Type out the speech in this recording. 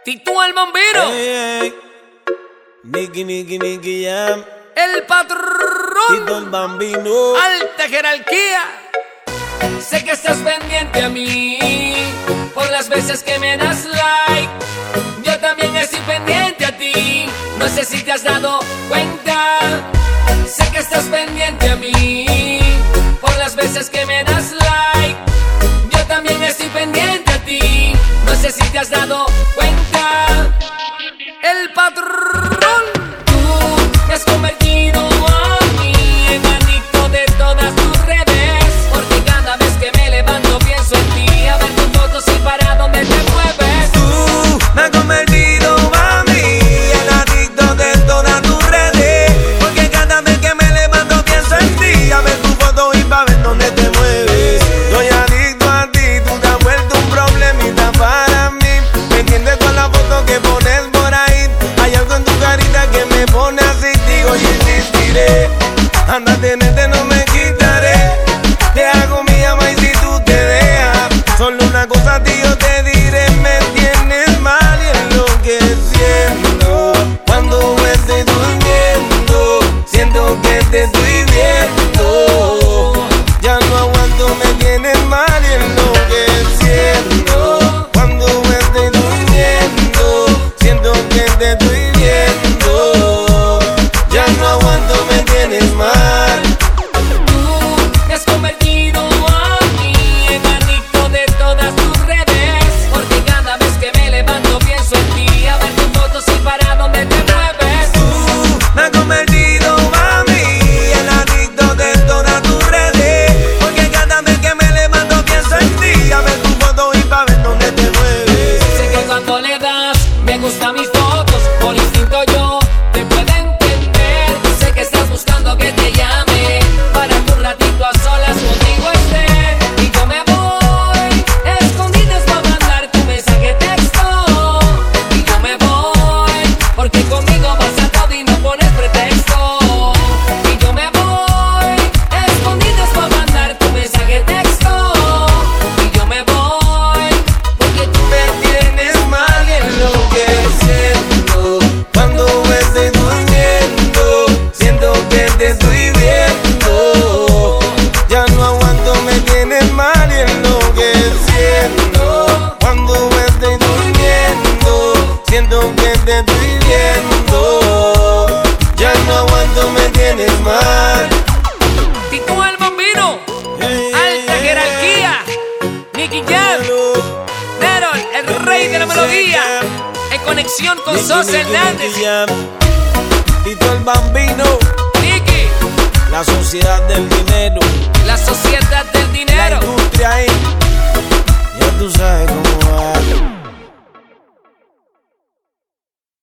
Tito el Bambino. Hey, Nicky Jam. El patrón. Tito el Bambino. Alta jerarquía. Sé que estás pendiente a mí por las veces que me das like. Yo también estoy pendiente a ti. No sé si te has dado cuenta. Sé que estás pendiente a mí por las veces que me das like. Yo también estoy pendiente a ti. No sé si te has dado cuenta. El patrón. Tú te has convertido a mí en adicto de todas tus redes. Porque cada vez que me levanto pienso en ti, a ver tus fotos y para dónde te mueves. Tú me has convertido a mí en adicto de todas tus redes. Porque cada vez que me levanto pienso en ti, a ver tu foto y pa' ver dónde te mueves. Soy adicto a ti, tú te has vuelto un problemita para mí. ¿Me entiendes con la foto que pones por ahí? Hay algo en tu carita que me pone así, digo y insistiré. Anda, tenerte no me quitaré. Te hago mía más y si tú te dejas. Solo una cosa a ti yo te diré, me tienes mal y enloqueciendo. Cuando me estoy durmiendo, siento que te estoy viendo. Ya no aguanto, me tienes mal y enloqueciendo. Cuando me estoy durmiendo, siento que te estoy viendo. Ya no aguanto, me tienes mal. Tú te has convertido a mí en adicto de todas tus redes. Porque cada vez que me levanto pienso en ti, a ver tus fotos y para dónde te mueves. Tú me has convertido a mí en adicto de todas tus redes. Porque cada vez que me levanto pienso en ti, a ver tu foto y pa' ver dónde te mueves. Sé que cuando le das me gustan mis fotos, por instinto yo te puedo entender. Sé que estás buscando que te llame para que un ratito a solas contigo esté. Y yo me voy escondidas para mandar tu mensaje texto. Y yo me voy porque conmigo vas a todo y no pones pretexto. Y yo me voy escondidas para mandar tu mensaje texto. Y yo me voy porque tú Me tienes mal y enloqueciendo. Cuando me estoy durmiendo, siento que te estoy viendo. Ya no aguanto, me tienes mal y enloqueciendo. Cuando me estoy durmiendo, siento que te estoy viendo. Ya no aguanto, me tienes mal. Tito el Bambino, alta jerarquía, Nicky Jam, Neron, el rey de la melodía, en conexión con Sosa Hernández. Tito el Bambino, Nicky, la sociedad del dinero, la sociedad del la dinero. industria ahí.